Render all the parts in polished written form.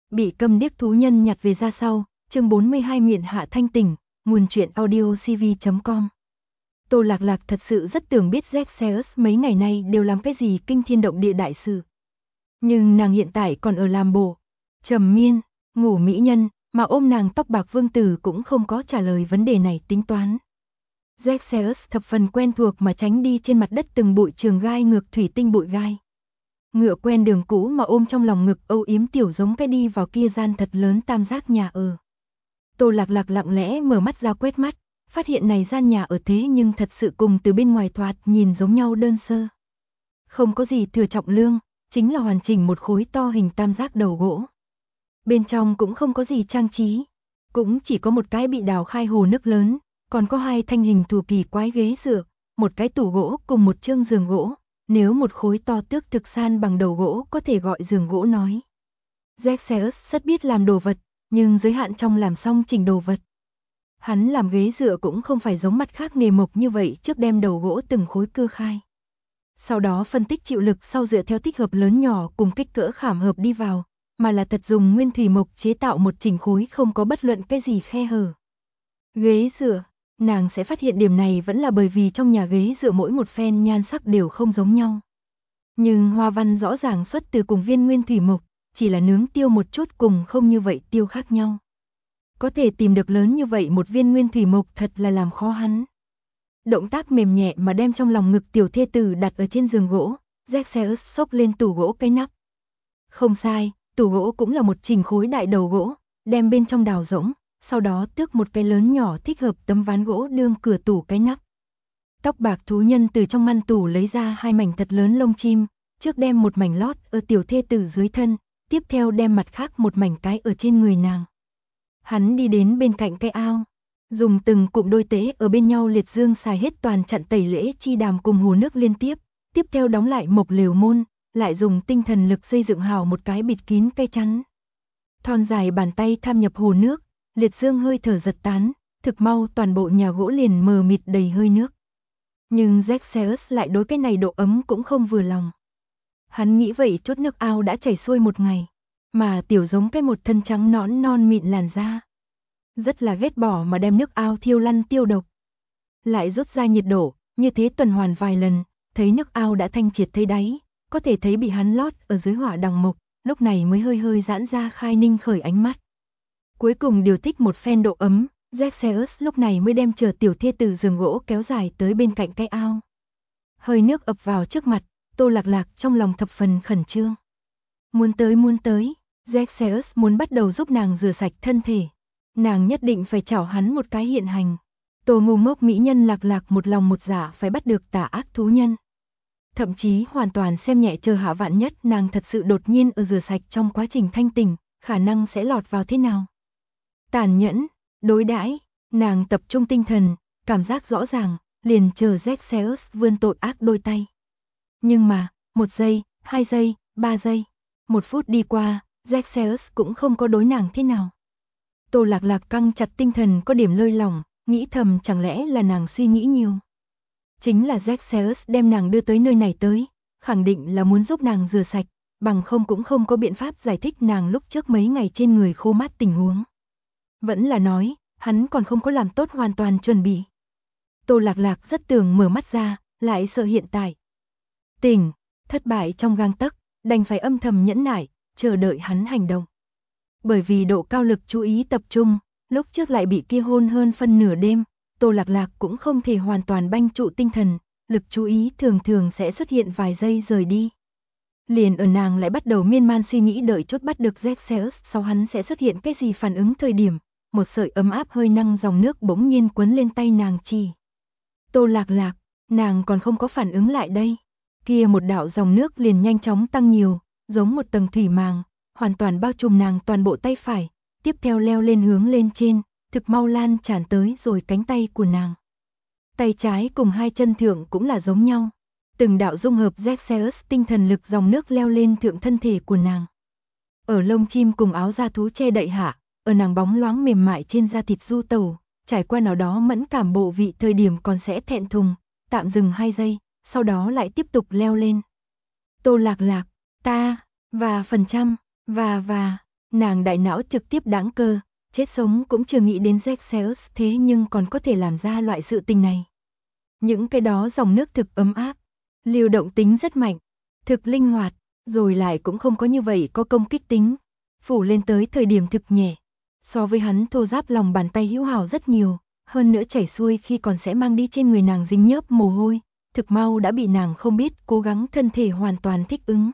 Bị câm điếc thú nhân nhặt về ra sau, chương 42 miệng hạ thanh tỉnh, nguồn truyện audio cv.com. Tô Lạc Lạc thật sự rất tưởng biết Zexaeus mấy ngày nay đều làm cái gì kinh thiên động địa đại sự. Nhưng nàng hiện tại còn ở làm bộ, trầm miên, ngủ mỹ nhân, mà ôm nàng tóc bạc vương tử cũng không có trả lời vấn đề này tính toán. Zexaeus thập phần quen thuộc mà tránh đi trên mặt đất từng bụi trường gai ngược thủy tinh bụi gai. Ngựa quen đường cũ mà ôm trong lòng ngực âu yếm tiểu giống cái đi vào kia gian thật lớn tam giác nhà ở. Tô Lạc Lạc lặng lẽ mở mắt ra quét mắt, phát hiện này gian nhà ở thế nhưng thật sự cùng từ bên ngoài thoạt nhìn giống nhau đơn sơ. Không có gì thừa trọng lương, chính là hoàn chỉnh một khối to hình tam giác đầu gỗ. Bên trong cũng không có gì trang trí, cũng chỉ có một cái bị đào khai hồ nước lớn, còn có hai thanh hình thù kỳ quái ghế dựa, một cái tủ gỗ cùng một chương giường gỗ. Nếu một khối to tước thực san bằng đầu gỗ có thể gọi giường gỗ nói. Zexaeus rất biết làm đồ vật, nhưng giới hạn trong làm xong chỉnh đồ vật. Hắn làm ghế dựa cũng không phải giống mặt khác nghề mộc như vậy trước đem đầu gỗ từng khối cưa khai. Sau đó phân tích chịu lực sau dựa theo thích hợp lớn nhỏ cùng kích cỡ khảm hợp đi vào, mà là thật dùng nguyên thủy mộc chế tạo một chỉnh khối không có bất luận cái gì khe hở. Ghế dựa, nàng sẽ phát hiện điểm này vẫn là bởi vì trong nhà ghế dựa mỗi một phen nhan sắc đều không giống nhau. Nhưng hoa văn rõ ràng xuất từ cùng viên nguyên thủy mộc, chỉ là nướng tiêu một chút cùng không như vậy tiêu khác nhau. Có thể tìm được lớn như vậy một viên nguyên thủy mộc thật là làm khó hắn. Động tác mềm nhẹ mà đem trong lòng ngực tiểu thê tử đặt ở trên giường gỗ, Zexaeus xốc lên tủ gỗ cái nắp. Không sai, tủ gỗ cũng là một chỉnh khối đại đầu gỗ, đem bên trong đào rỗng, sau đó tước một cái lớn nhỏ thích hợp tấm ván gỗ đương cửa tủ cái nắp. Tóc bạc thú nhân từ trong ngăn tủ lấy ra hai mảnh thật lớn lông chim, trước đem một mảnh lót ở tiểu thê tử dưới thân, tiếp theo đem mặt khác một mảnh cái ở trên người nàng. Hắn đi đến bên cạnh cái ao, dùng từng cụm đôi tế ở bên nhau liệt dương xài hết toàn chặn tẩy lễ chi đàm cùng hồ nước liên tiếp, tiếp theo đóng lại mộc lều môn, lại dùng tinh thần lực xây dựng hào một cái bịt kín cây chắn. Thon dài bàn tay tham nhập hồ nước, liệt dương hơi thở giật tán, thực mau toàn bộ nhà gỗ liền mờ mịt đầy hơi nước. Nhưng Zexaeus lại đối cái này độ ấm cũng không vừa lòng. Hắn nghĩ vậy chút nước ao đã chảy xuôi một ngày, mà tiểu giống cái một thân trắng nõn non mịn làn da. Rất là ghét bỏ mà đem nước ao thiêu lăn tiêu độc. Lại rút ra nhiệt độ, như thế tuần hoàn vài lần, thấy nước ao đã thanh triệt thấy đáy, có thể thấy bị hắn lót ở dưới hỏa đằng mộc, lúc này mới hơi hơi giãn ra khai ninh khởi ánh mắt. Cuối cùng điều thích một phen độ ấm, Zexaeus lúc này mới đem chờ tiểu thê từ giường gỗ kéo dài tới bên cạnh cái ao. Hơi nước ập vào trước mặt, Tô Lạc Lạc trong lòng thập phần khẩn trương. Muốn tới, Zexaeus muốn bắt đầu giúp nàng rửa sạch thân thể. Nàng nhất định phải chảo hắn một cái hiện hành. Tô ngu ngốc mỹ nhân Lạc Lạc một lòng một dạ phải bắt được tà ác thú nhân. Thậm chí hoàn toàn xem nhẹ chờ hạ vạn nhất nàng thật sự đột nhiên ở rửa sạch trong quá trình thanh tỉnh, khả năng sẽ lọt vào thế nào. Tàn nhẫn, đối đãi, nàng tập trung tinh thần, cảm giác rõ ràng, liền chờ Zexaeus vươn tội ác đôi tay. Nhưng mà, 1 giây, 2 giây, 3 giây, 1 phút đi qua, Zexaeus cũng không có đối nàng thế nào. Tô Lạc Lạc căng chặt tinh thần có điểm lơi lỏng, nghĩ thầm chẳng lẽ là nàng suy nghĩ nhiều. Chính là Zexaeus đem nàng đưa tới nơi này tới, khẳng định là muốn giúp nàng rửa sạch, bằng không cũng không có biện pháp giải thích nàng lúc trước mấy ngày trên người khô mát tình huống. Vẫn là nói, hắn còn không có làm tốt hoàn toàn chuẩn bị. Tô Lạc Lạc rất tưởng mở mắt ra, lại sợ hiện tại. Tỉnh, thất bại trong gang tấc, đành phải âm thầm nhẫn nại, chờ đợi hắn hành động. Bởi vì độ cao lực chú ý tập trung, lúc trước lại bị kia hôn hơn phân nửa đêm, Tô Lạc Lạc cũng không thể hoàn toàn banh trụ tinh thần, lực chú ý thường thường sẽ xuất hiện vài giây rời đi. Liền ở nàng lại bắt đầu miên man suy nghĩ đợi chốt bắt được Zexaeus sau hắn sẽ xuất hiện cái gì phản ứng thời điểm, một sợi ấm áp hơi năng dòng nước bỗng nhiên quấn lên tay nàng chỉ. Tô Lạc Lạc, nàng còn không có phản ứng lại đây. Kia một đạo dòng nước liền nhanh chóng tăng nhiều, giống một tầng thủy màng, hoàn toàn bao trùm nàng toàn bộ tay phải, tiếp theo leo lên hướng lên trên, thực mau lan tràn tới rồi cánh tay của nàng. Tay trái cùng hai chân thượng cũng là giống nhau. Từng đạo dung hợp Zexaeus tinh thần lực dòng nước leo lên thượng thân thể của nàng. Ở lông chim cùng áo da thú che đậy hạ, ở nàng bóng loáng mềm mại trên da thịt du tẩu, trải qua nào đó mẫn cảm bộ vị thời điểm còn sẽ thẹn thùng, tạm dừng 2 giây, sau đó lại tiếp tục leo lên. Tô Lạc Lạc, ta, và phần trăm, và, Nàng đại não trực tiếp đáng cơ, chết sống cũng chưa nghĩ đến Zexeus thế nhưng còn có thể làm ra loại sự tình này. Những cái đó dòng nước thực ấm áp, lưu động tính rất mạnh, thực linh hoạt, rồi lại cũng không có như vậy có công kích tính, phủ lên tới thời điểm thực nhẹ. So với hắn thô ráp lòng bàn tay hữu hảo rất nhiều, hơn nữa chảy xuôi khi còn sẽ mang đi trên người nàng dính nhớp mồ hôi, thực mau đã bị nàng không biết cố gắng thân thể hoàn toàn thích ứng.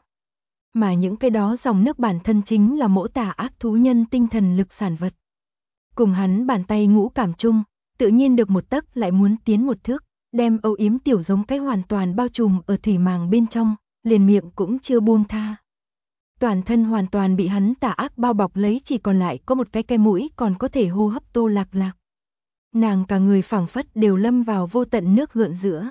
Mà những cái đó dòng nước bản thân chính là mỗ tà ác thú nhân tinh thần lực sản vật. Cùng hắn bàn tay ngũ cảm chung, tự nhiên được một tấc lại muốn tiến một thước, đem âu yếm tiểu giống cái hoàn toàn bao trùm ở thủy màng bên trong, liền miệng cũng chưa buông tha. Toàn thân hoàn toàn bị hắn tà ác bao bọc lấy, chỉ còn lại có một cái mũi còn có thể hô hấp Tô Lạc Lạc. Nàng cả người phảng phất đều lâm vào vô tận nước gợn giữa.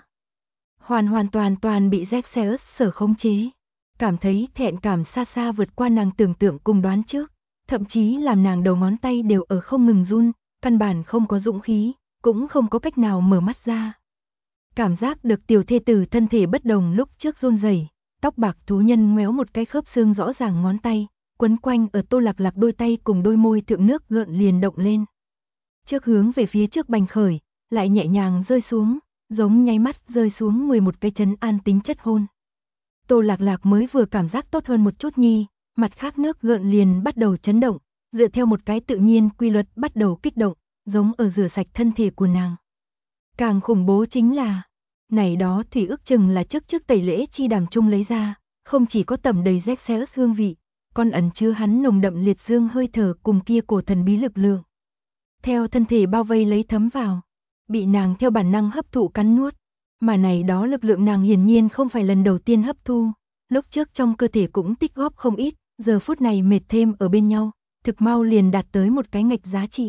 Hoàn toàn bị Zexeus sở khống chế. Cảm thấy thẹn cảm xa xa vượt qua nàng tưởng tượng cùng đoán trước, thậm chí làm nàng đầu ngón tay đều ở không ngừng run, căn bản không có dũng khí, cũng không có cách nào mở mắt ra. Cảm giác được tiểu thê tử thân thể bất đồng lúc trước run rẩy, tóc bạc thú nhân ngoéo một cái khớp xương rõ ràng ngón tay, quấn quanh ở Tô Lạc Lạc đôi tay cùng đôi môi thượng nước gợn liền động lên. Trước hướng về phía trước bành khởi, lại nhẹ nhàng rơi xuống, giống nháy mắt rơi xuống 11 cái trấn an tính chất hôn. Tô Lạc Lạc mới vừa cảm giác tốt hơn một chút nhi, mặt khác nước gợn liền bắt đầu chấn động, dựa theo một cái tự nhiên quy luật bắt đầu kích động, giống ở rửa sạch thân thể của nàng. Càng khủng bố chính là, này đó thủy ước chừng là trước tẩy lễ chi đàm chung lấy ra, không chỉ có tẩm đầy Zexeus hương vị, còn ẩn chứa hắn nồng đậm liệt dương hơi thở cùng kia cổ thần bí lực lượng. Theo thân thể bao vây lấy thấm vào, bị nàng theo bản năng hấp thụ cắn nuốt, mà này đó lực lượng nàng hiển nhiên không phải lần đầu tiên hấp thu, lúc trước trong cơ thể cũng tích góp không ít, giờ phút này mệt thêm ở bên nhau, thực mau liền đạt tới một cái ngạch giá trị.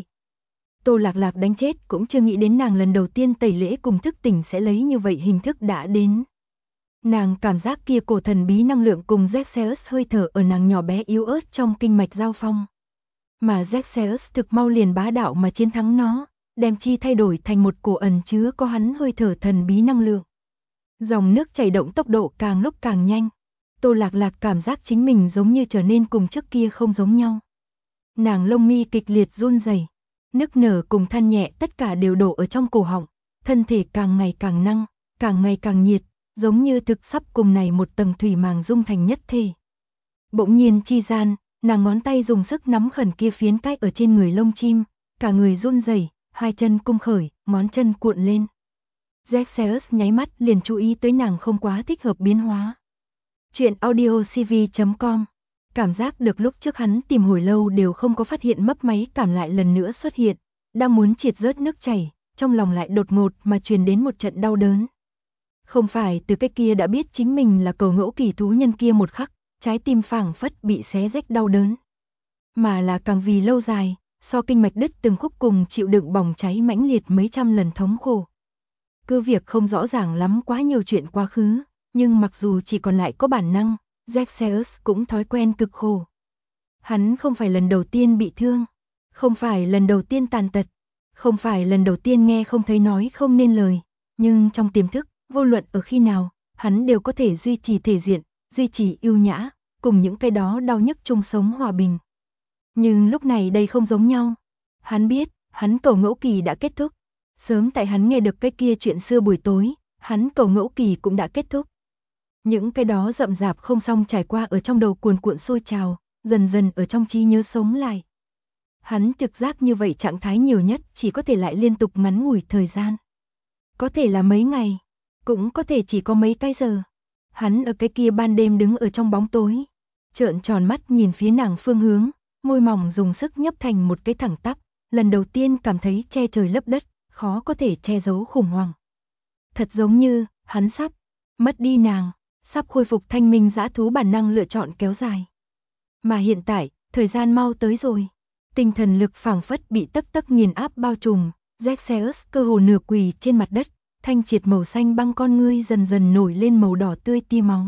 Tô Lạc Lạc đánh chết cũng chưa nghĩ đến nàng lần đầu tiên tẩy lễ cùng thức tỉnh sẽ lấy như vậy hình thức đã đến. Nàng cảm giác kia cổ thần bí năng lượng cùng Zexeus hơi thở ở nàng nhỏ bé yếu ớt trong kinh mạch giao phong. Mà Zexeus thực mau liền bá đạo mà chiến thắng nó, đem chi thay đổi thành một cổ ẩn chứa có hắn hơi thở thần bí năng lượng. Dòng nước chảy động tốc độ càng lúc càng nhanh. Tô Lạc Lạc cảm giác chính mình giống như trở nên cùng trước kia không giống nhau. Nàng lông mi kịch liệt run rẩy, nức nở cùng than nhẹ tất cả đều đổ ở trong cổ họng, thân thể càng ngày càng năng, càng ngày càng nhiệt, giống như thực sắp cùng này một tầng thủy màng dung thành nhất thể. Bỗng nhiên chi gian, nàng ngón tay dùng sức nắm khẩn kia phiến cách ở trên người lông chim, cả người run rẩy, hai chân cung khởi, ngón chân cuộn lên. Zexeus nháy mắt liền chú ý tới nàng không quá thích hợp biến hóa. Chuyện audio cv.com. Cảm giác được lúc trước hắn tìm hồi lâu đều không có phát hiện mấp máy cảm lại lần nữa xuất hiện, đang muốn triệt rớt nước chảy, trong lòng lại đột ngột mà truyền đến một trận đau đớn. Không phải từ cái kia đã biết chính mình là cầu ngẫu kỳ thú nhân kia một khắc, trái tim phảng phất bị xé rách đau đớn, mà là càng vì lâu dài, so kinh mạch đứt từng khúc cùng chịu đựng bỏng cháy mãnh liệt mấy trăm lần thống khổ. Cứ việc không rõ ràng lắm quá nhiều chuyện quá khứ, nhưng mặc dù chỉ còn lại có bản năng, Zexeus cũng thói quen cực khổ. Hắn không phải lần đầu tiên bị thương, không phải lần đầu tiên tàn tật, không phải lần đầu tiên nghe không thấy nói không nên lời, nhưng trong tiềm thức, vô luận ở khi nào, hắn đều có thể duy trì thể diện, duy trì yêu nhã, cùng những cái đó đau nhức chung sống hòa bình. Nhưng lúc này đây không giống nhau. Hắn biết, hắn cầu ngẫu kỳ đã kết thúc. Sớm tại hắn nghe được cái kia chuyện xưa buổi tối, hắn cầu ngẫu kỳ cũng đã kết thúc. Những cái đó rậm rạp không xong trải qua ở trong đầu cuồn cuộn sôi trào, dần dần ở trong trí nhớ sống lại. Hắn trực giác như vậy trạng thái nhiều nhất chỉ có thể lại liên tục ngắn ngủi thời gian. Có thể là mấy ngày, cũng có thể chỉ có mấy cái giờ. Hắn ở cái kia ban đêm đứng ở trong bóng tối, trợn tròn mắt nhìn phía nàng phương hướng, môi mỏng dùng sức nhấp thành một cái thẳng tắp, lần đầu tiên cảm thấy che trời lấp đất, khó có thể che giấu khủng hoảng. Thật giống như, hắn sắp mất đi nàng, sắp khôi phục thanh minh dã thú bản năng lựa chọn kéo dài. Mà hiện tại, thời gian mau tới rồi. Tinh thần lực phảng phất bị tấc tấc nghiền áp bao trùm, Zexeus cơ hồ nửa quỳ trên mặt đất, thanh triệt màu xanh băng con ngươi dần dần nổi lên màu đỏ tươi tia máu.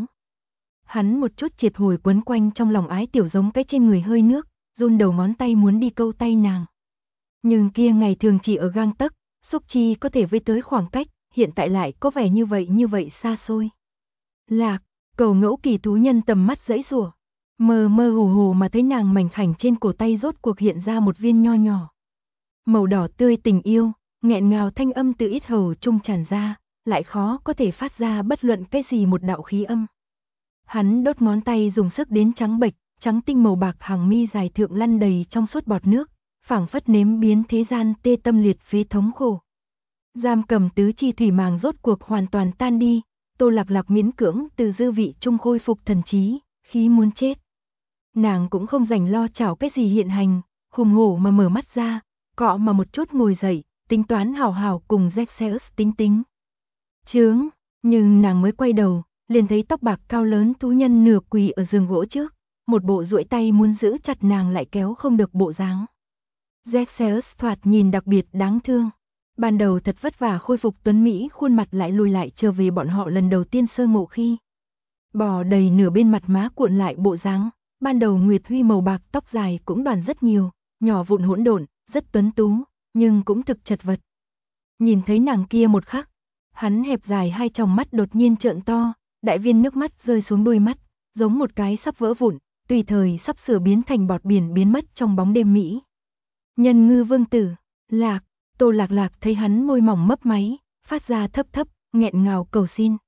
Hắn một chút triệt hồi quấn quanh trong lòng ái tiểu giống cái trên người hơi nước, run đầu ngón tay muốn đi câu tay nàng. Nhưng kia ngày thường chỉ ở gang tấc, xúc chi có thể với tới khoảng cách, hiện tại lại có vẻ như vậy xa xôi. Lạc, cầu ngẫu kỳ thú nhân tầm mắt dãy rủa, Mơ mơ hồ hồ mà thấy nàng mảnh khảnh trên cổ tay rốt cuộc hiện ra một viên nho nhỏ. Màu đỏ tươi tình yêu, nghẹn ngào thanh âm từ yết hầu trung tràn ra, lại khó có thể phát ra bất luận cái gì một đạo khí âm. Hắn đốt ngón tay dùng sức đến trắng bệch, trắng tinh màu bạc hàng mi dài thượng lăn đầy trong suốt bọt nước, phảng phất nếm biến thế gian tê tâm liệt phế thống khổ. Giam cầm tứ chi thủy màng rốt cuộc hoàn toàn tan đi, Tô Lạc Lạc miễn cưỡng từ dư vị trung khôi phục thần trí, khí muốn chết. Nàng cũng không rảnh lo chảo cái gì hiện hành, hùng hổ mà mở mắt ra, cọ mà một chút ngồi dậy, tính toán hào hào cùng Zexeus tính tính. Chướng, nhưng nàng mới quay đầu, liền thấy tóc bạc cao lớn thú nhân nửa quỳ ở giường gỗ trước, một bộ duỗi tay muốn giữ chặt nàng lại kéo không được bộ dáng. Zexeus thoạt nhìn đặc biệt đáng thương. Ban đầu thật vất vả khôi phục tuấn Mỹ khuôn mặt lại lùi lại trở về bọn họ lần đầu tiên sơ ngộ khi. Bò đầy nửa bên mặt má cuộn lại bộ dáng, ban đầu Nguyệt Huy màu bạc tóc dài cũng đoàn rất nhiều, nhỏ vụn hỗn độn, rất tuấn tú, nhưng cũng thực chật vật. Nhìn thấy nàng kia một khắc, hắn hẹp dài hai tròng mắt đột nhiên trợn to, đại viên nước mắt rơi xuống đôi mắt, giống một cái sắp vỡ vụn, tùy thời sắp sửa biến thành bọt biển biến mất trong bóng đêm Mỹ. Nhân ngư vương tử, Lạc, Tô Lạc Lạc thấy hắn môi mỏng mấp máy, phát ra thấp thấp, nghẹn ngào cầu xin.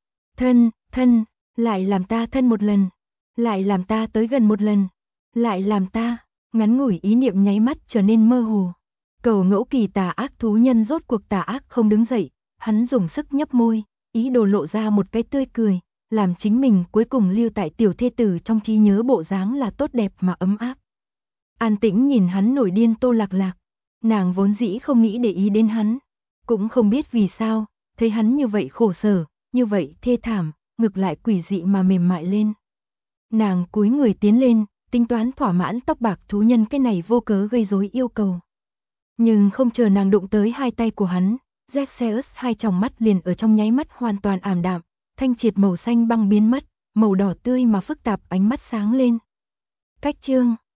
Thân, lại làm ta thân một lần, lại làm ta tới gần một lần, lại làm ta, ngắn ngủi ý niệm nháy mắt trở nên mơ hồ. Cầu ngẫu kỳ tà ác thú nhân rốt cuộc tà ác không đứng dậy, hắn dùng sức nhấp môi, ý đồ lộ ra một cái tươi cười, làm chính mình cuối cùng lưu tại tiểu thê tử trong trí nhớ bộ dáng là tốt đẹp mà ấm áp. An tĩnh nhìn hắn nổi điên Tô Lạc Lạc, nàng vốn dĩ không nghĩ để ý đến hắn, cũng không biết vì sao, thấy hắn như vậy khổ sở, như vậy thê thảm, ngực lại quỷ dị mà mềm mại lên. Nàng cúi người tiến lên, tính toán thỏa mãn tóc bạc thú nhân cái này vô cớ gây rối yêu cầu. Nhưng không chờ nàng đụng tới hai tay của hắn, Zexeus hai tròng mắt liền ở trong nháy mắt hoàn toàn ảm đạm, thanh triệt màu xanh băng biến mất, màu đỏ tươi mà phức tạp ánh mắt sáng lên. Cách chương